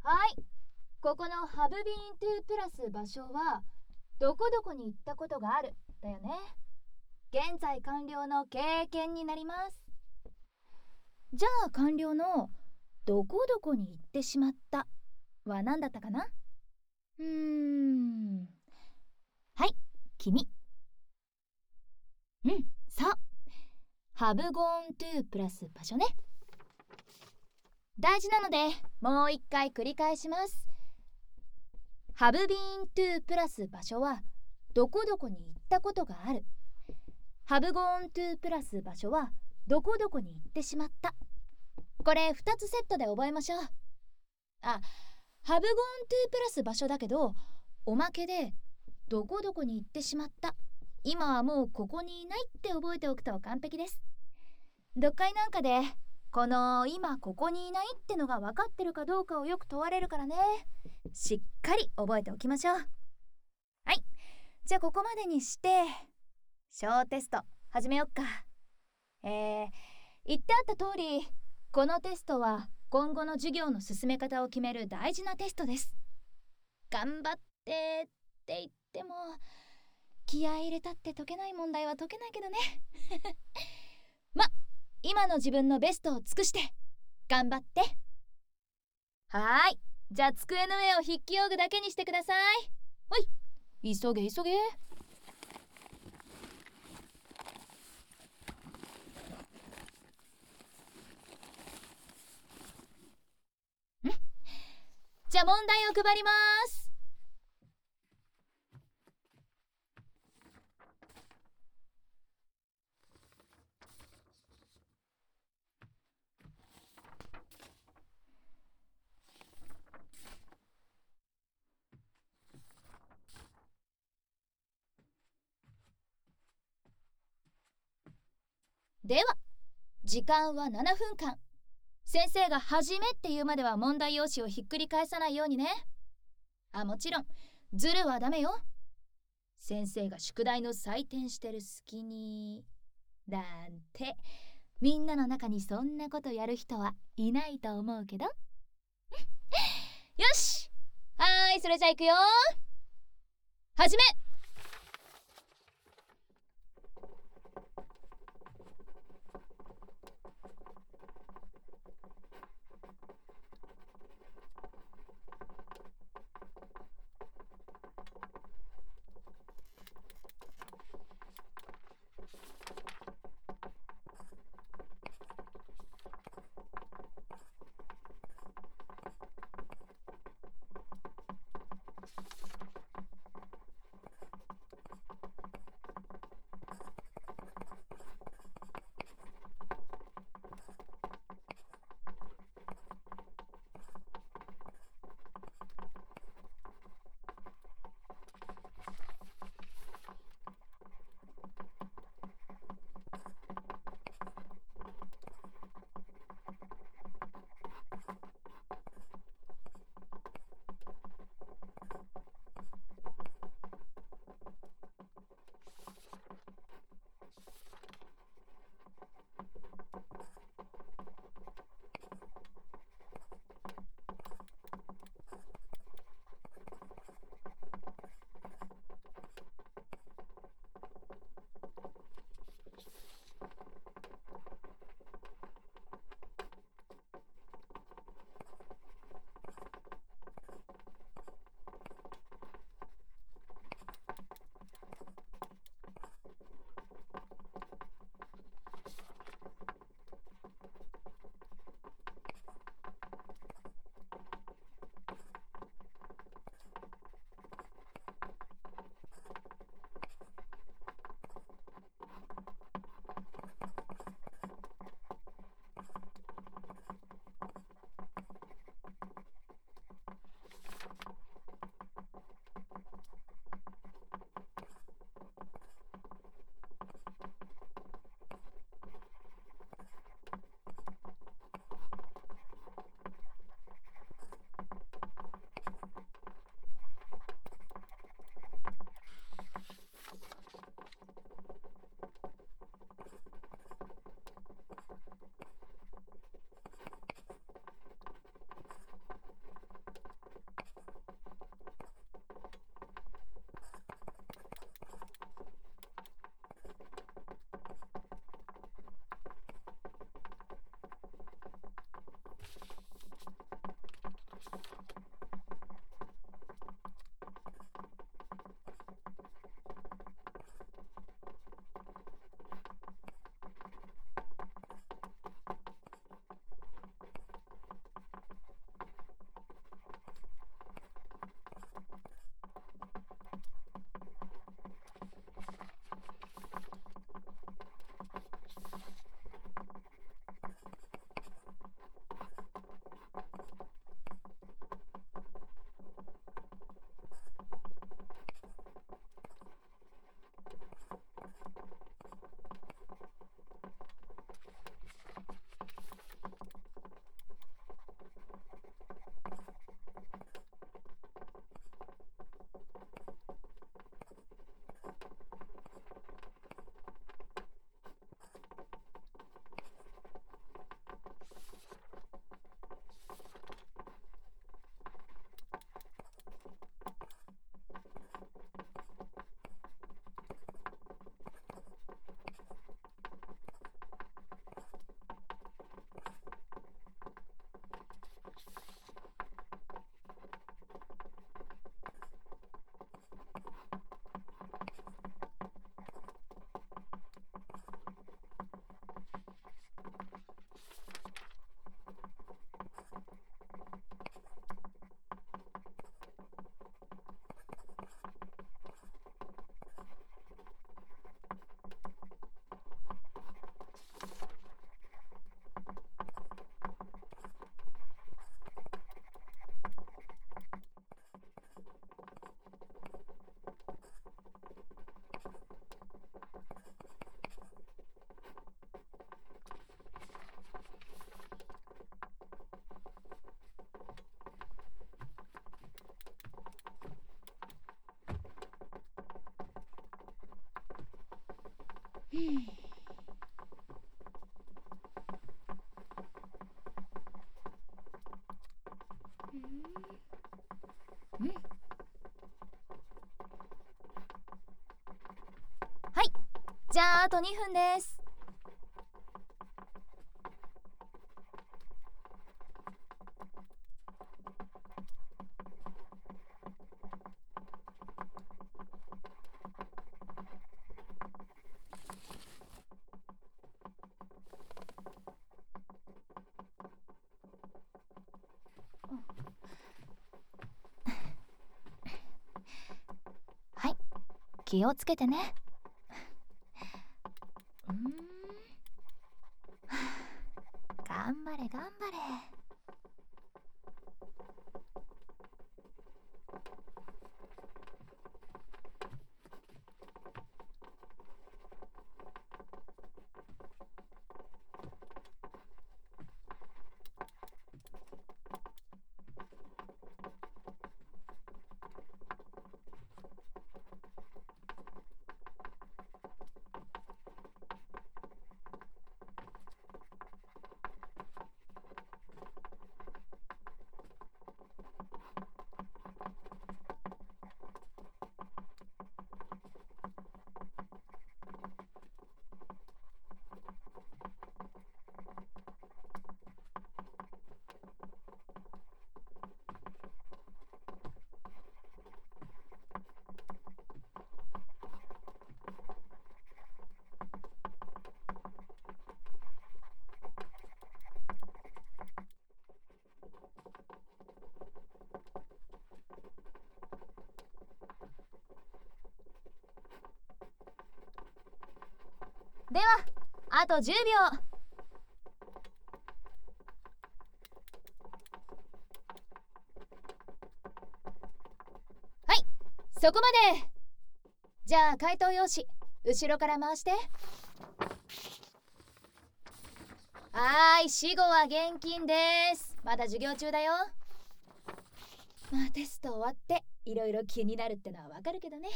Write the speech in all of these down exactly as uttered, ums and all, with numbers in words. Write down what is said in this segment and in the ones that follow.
はい、ここのハブビーントゥープラス場所はどこどこに行ったことがあるだよね。現在完了の経験になります。じゃあ完了のどこどこに行ってしまったは何だったかな？うーんはい、君。うん、そう、ハブゴーントゥープラス場所ね。大事なのでもう一回繰り返します。ハブビーントゥープラス場所はどこどこに行ったことがある。ハブゴーントゥープラス場所はどこどこに行ってしまった。これふたつセットで覚えましょう。あ、ハブゴーントゥープラス場所だけど、おまけでどこどこに行ってしまった、今はもうここにいないって覚えておくと完璧です。読解なんかでこの今ここにいないってのが分かってるかどうかをよく問われるからね。しっかり覚えておきましょう。はい、じゃあここまでにして小テスト始めよっか。えー、言ってあった通り、このテストは今後の授業の進め方を決める大事なテストです。頑張ってって言っても気合い入れたって解けない問題は解けないけどねま、今の自分のベストを尽くして頑張って。はーい、じゃあ机の上を筆記用具だけにしてください。ほい、急げ急げ。んじゃあ問題を配ります。では時間はななふんかん。先生が始めって言うまでは問題用紙をひっくり返さないようにね。あ、もちろんズルはダメよ。先生が宿題の採点してる隙になんて、みんなの中にそんなことやる人はいないと思うけどよし、はーい、それじゃあいくよ。始め。 うんうん、はい、じゃああとにふんです。はい、気をつけてね。うーん頑張れ頑張れ。ではあとじゅうびょう。はい、そこまで。じゃあ回答用紙後ろから回して。はーい、死後は現金です。まだ授業中だよ。まあテスト終わっていろいろ気になるってのはわかるけどね。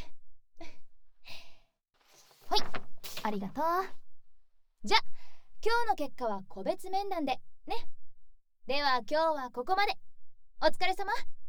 はい、ありがとう。じゃあ今日の結果は個別面談でね。では今日はここまで。お疲れ様。